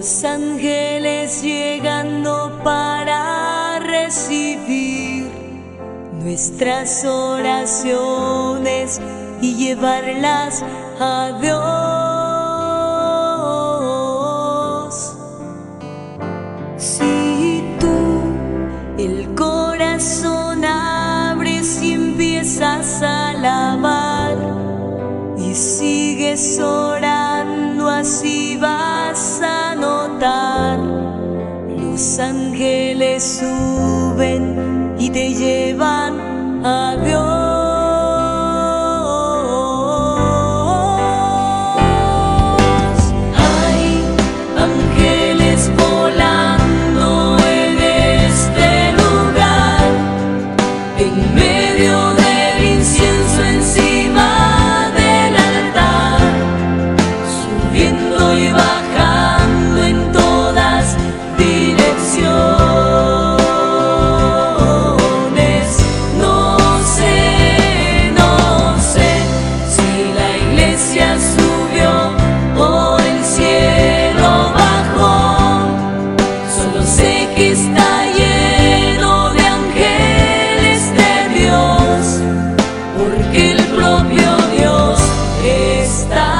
Los ángeles llegando para recibir nuestras oraciones y llevarlas a Dios. Si tú el corazón abres y empiezas a alabar y sigues orando, así vas a notar los ángeles suben y te llevan a Dios. Y bajando en todas direcciones. No sé si la iglesia subió o el cielo bajó. Solo sé que está lleno de ángeles de Dios, porque el propio Dios está.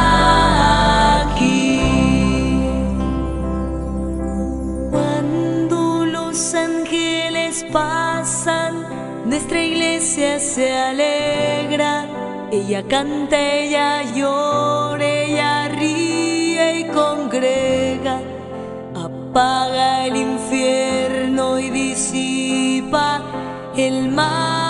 Pasan, nuestra iglesia se alegra, ella canta, ella llora, ella ríe y congrega, apaga el infierno y disipa el mal.